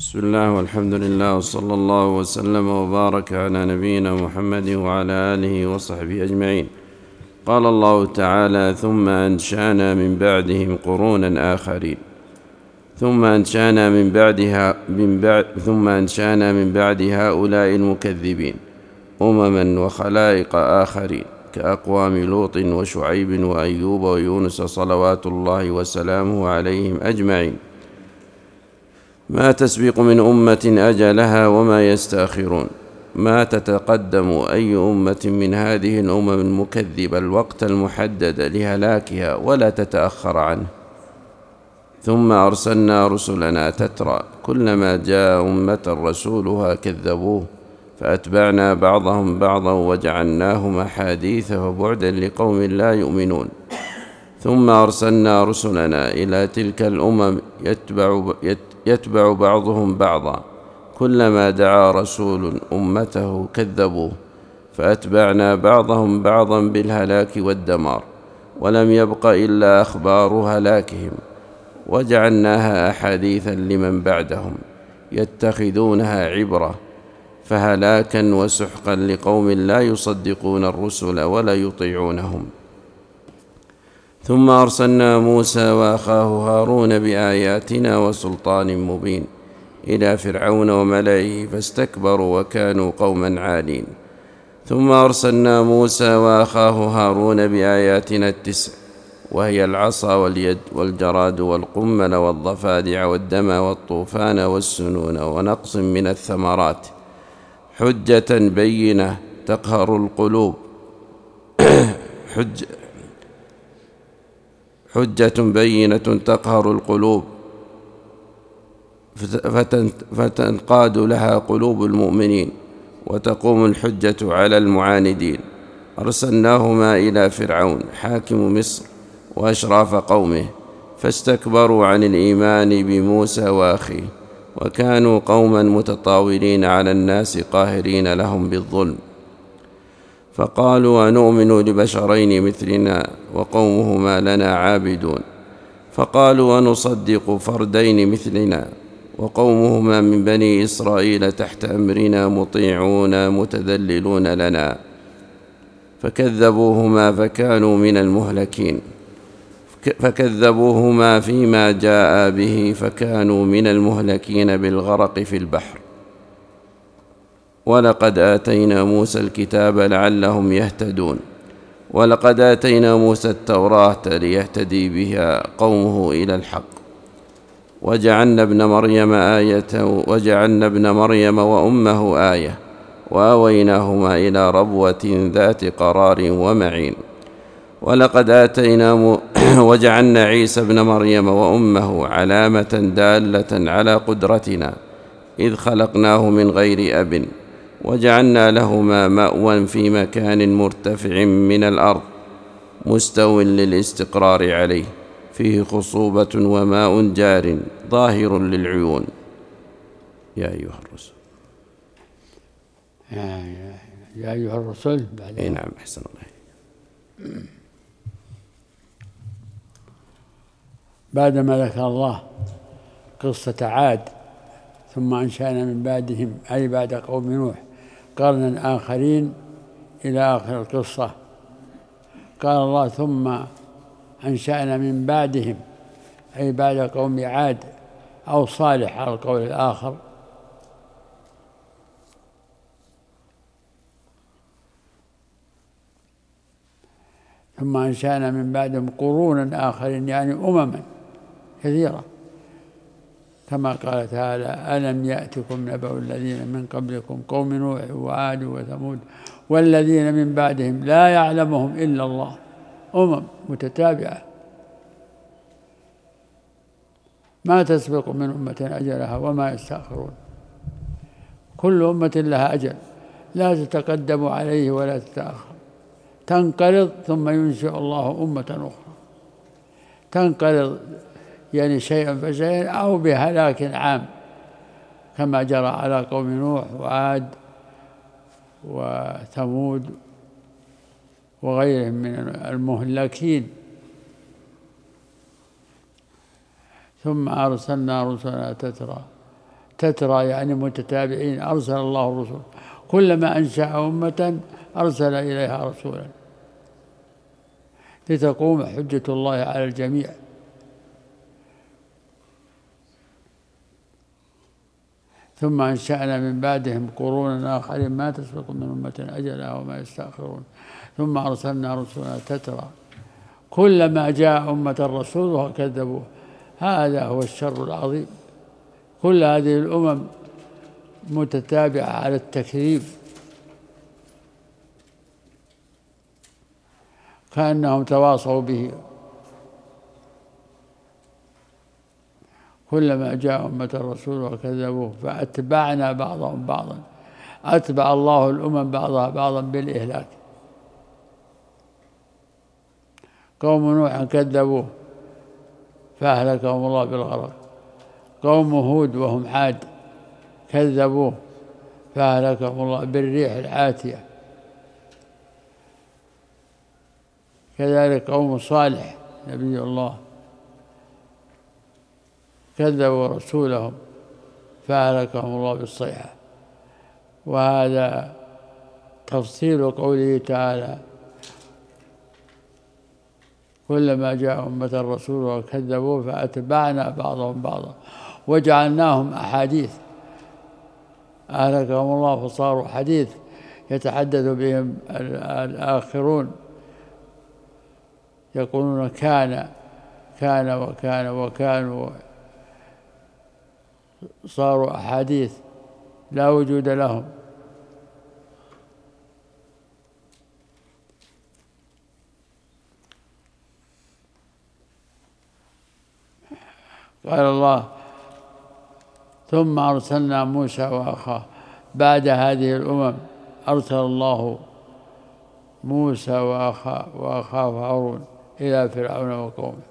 بسم الله والحمد لله وصلى الله وسلم وبارك على نبينا محمد وعلى آله وصحبه أجمعين. قال الله تعالى: ثم أنشأنا من بعدهم قرونا آخرين. ثم أنشأنا من بعد هؤلاء المكذبين أمما وخلائق آخرين كأقوام لوط وشعيب وأيوب ويونس صلوات الله وسلامه عليهم أجمعين. ما تسبق من أمة أجلها وما يستأخرون، ما تتقدم أي أمة من هذه الأمم المكذبة الوقت المحدد لهلاكها ولا تتأخر عنه. ثم أرسلنا رسلنا تترى كلما جاء أمة رسولها كذبوه فأتبعنا بعضهم بعضا وجعلناهم أحاديث فبعدا لقوم لا يؤمنون. ثم أرسلنا رسلنا إلى تلك الأمم يتبع بعضهم بعضا كلما دعا رسول أمته كذبوه فأتبعنا بعضهم بعضا بالهلاك والدمار، ولم يبق إلا أخبار هلاكهم وجعلناها أحاديثا لمن بعدهم يتخذونها عبرة، فهلاكا وسحقا لقوم لا يصدقون الرسل ولا يطيعونهم. ثم أرسلنا موسى وأخاه هارون بآياتنا وسلطان مبين إلى فرعون وملئه فاستكبروا وكانوا قوما عالين. ثم أرسلنا موسى وأخاه هارون بآياتنا 9، وهي العصا واليد والجراد والقمل والضفادع والدم والطوفان والسنون ونقص من الثمرات حجة بينة تقهر القلوب حجة بينة تقهر القلوب فتنقاد لها قلوب المؤمنين وتقوم الحجة على المعاندين. أرسلناهما إلى فرعون حاكم مصر وأشراف قومه فاستكبروا عن الإيمان بموسى وأخيه وكانوا قوما متطاولين على الناس قاهرين لهم بالظلم. فقالوا: أنؤمن لبشرين مثلنا وقومهما لنا عابدون. فقالوا: ونصدق فردين مثلنا وقومهما من بني إسرائيل تحت أمرنا مطيعون متذللون لنا. فكذبوهما فيما جاء به فكانوا من المهلكين بالغرق في البحر. ولقد آتينا موسى الكتاب لعلهم يهتدون، ولقد آتينا موسى التوراة ليهتدي بها قومه إلى الحق. وجعلنا ابن مريم وأمه آية وآويناهما إلى ربوة ذات قرار ومعين. وجعلنا عيسى ابن مريم وأمه علامة دالة على قدرتنا إذ خلقناه من غير أب، وجعلنا لهما مأوى في مكان مرتفع من الأرض مستو للاستقرار عليه فيه خصوبة وماء جار ظاهر للعيون. يا أيها الرسل يا أيها الرسل نعم أحسن الله. بعدما ذكر الله قصة عاد ثم أنشأنا من بعدهم أي بعد قوم نوح قرنا آخرين إلى آخر القصة، قال الله: ثم أنشأنا من بعدهم أي بعد قوم عاد أو صالح على القول الآخر. ثم أنشأنا من بعدهم قرونا آخرين يعني أمما كثيرة، كما قال تعالى: ألم يأتكم نبأ الذين من قبلكم قوم نوح وعاد وثمود والذين من بعدهم لا يعلمهم إلا الله. أمم متتابعة ما تسبق من أمة أجلها وما يستأخرون، كل أمة لها أجل لا تتقدم عليه ولا تتأخر، تنقرض ثم ينشئ الله أمة أخرى، تنقرض يعني شيئا فشيئا أو بهلاك عام كما جرى على قوم نوح وعاد وثمود وغيرهم من المهلكين. ثم أرسلنا رسلنا تترى تترى يعني متتابعين، أرسل الله الرسل، كلما أنشأ أمة أرسل إليها رسولا لتقوم حجة الله على الجميع. ثم أنشأنا من بعدهم قرونا آخرين ما تسبق من أمة أجلها وما يستأخرون ثم أرسلنا رسلنا تترى كلما جاء أمة الرسول وكذبوه. هذا هو الشر العظيم. كل هذه الأمم متتابعة على التكذيب، كأنهم تواصوا به. كلما جاء أمة الرسول وكذبوه فأتبعنا بعضهم بعضا، أتبع الله الأمم بعضها بعضا بالإهلاك. قوم نوح كذبوه فأهلكهم الله بالغرق، قوم هود وهم عاد كذبوه فأهلكهم الله بالريح العاتية، كذلك قوم صالح نبي الله كذبوا رسولهم فأهلكهم الله بالصيحة. وهذا تفصيل قوله تعالى كلما جاء أمة الرسول وكذبوا فأتبعنا بعضهم بعضا وجعلناهم أحاديث، أهلكهم الله فصاروا حديث يتحدث بهم الآخرون، يقولون كان وكان وكانوا، صاروا أحاديث لا وجود لهم. قال الله ثم أرسلنا موسى وأخاه. بعد هذه الأمم أرسل الله موسى وأخاه هارون إلى فرعون وقومه.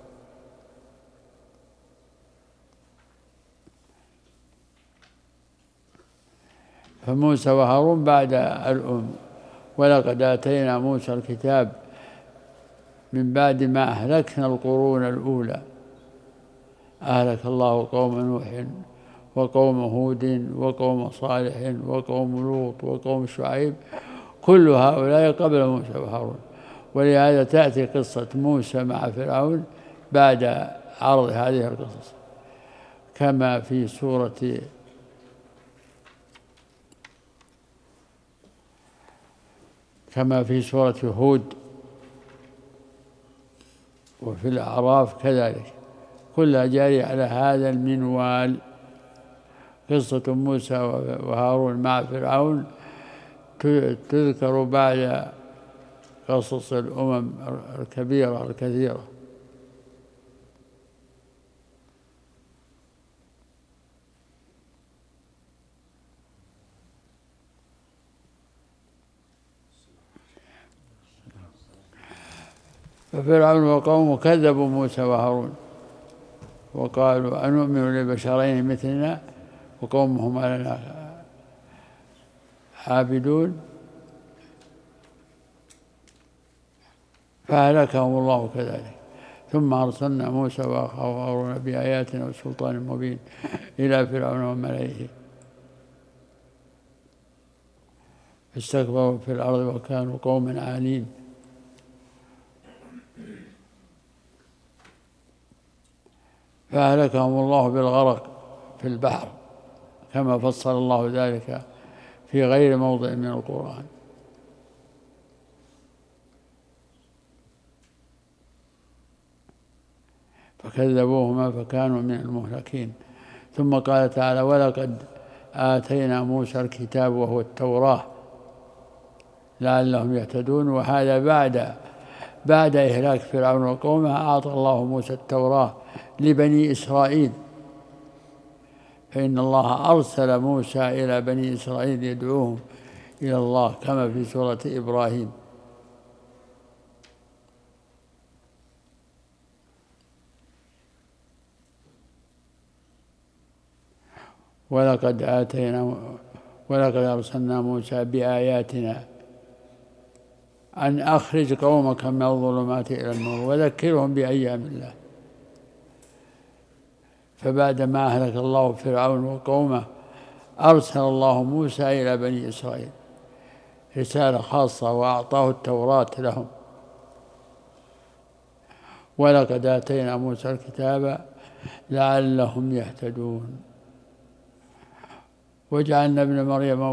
فموسى وهارون بعد الأمم. ولقد آتينا موسى الكتاب من بعد ما أهلكنا القرون الأولى، أهلك الله قوم نوح وقوم هود وقوم صالح وقوم لوط وقوم شعيب، كل هؤلاء قبل موسى وهارون. ولهذا تأتي قصة موسى مع فرعون بعد عرض هذه القصص، كما في سورة هود وفي الأعراف كذلك، كلها جارية على هذا المنوال. قصة موسى وهارون مع فرعون تذكر بعد قصص الأمم الكبيرة الكثيرة. ففرعون وقومه كذبوا موسى وهارون وقالوا أنؤمن لبشرين مثلنا وقومهما لنا عابدون، فأهلكهم الله كذلك. ثم أرسلنا موسى وأخاه هارون بآياتنا وسلطان مبين إلى فرعون وملئه فاستكبروا في الأرض وكانوا قوما عالين. فأهلكهم الله بالغرق في البحر، كما فصل الله ذلك في غير موضع من القرآن. فكذبوهما فكانوا من المهلكين. ثم قال تعالى ولقد آتينا موسى الكتاب وهو التوراة لعلهم يهتدون. وهذا بعد إهلاك فرعون وقومه أعطى الله موسى التوراة لبني إسرائيل، فإن الله أرسل موسى إلى بني إسرائيل يدعوهم إلى الله كما في سورة إبراهيم. ولقد أرسلنا موسى بآياتنا أن أخرج قومك من الظلمات إلى النور وذكرهم بأيام الله. فبعدما أهلك الله فرعون وقومه أرسل الله موسى إلى بني إسرائيل رسالة خاصة وأعطاه التوراة لهم. ولقد آتينا موسى الكتاب لعلهم يهتدون. وجعلنا ابن مريم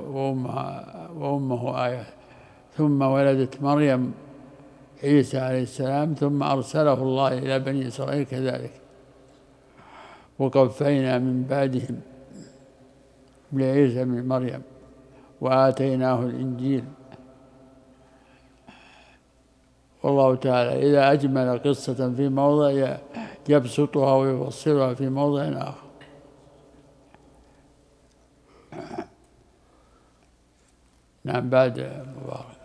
وأمه آية. ثم ولدت مريم عيسى عليه السلام ثم أرسله الله إلى بني إسرائيل كذلك. وقفينا من بعدهم بعيسى بن مريم وآتيناه الإنجيل. والله تعالى إذا أجمل قصة في موضع يبسطها ويفصلها في موضع آخر. نعم بعد مبارك.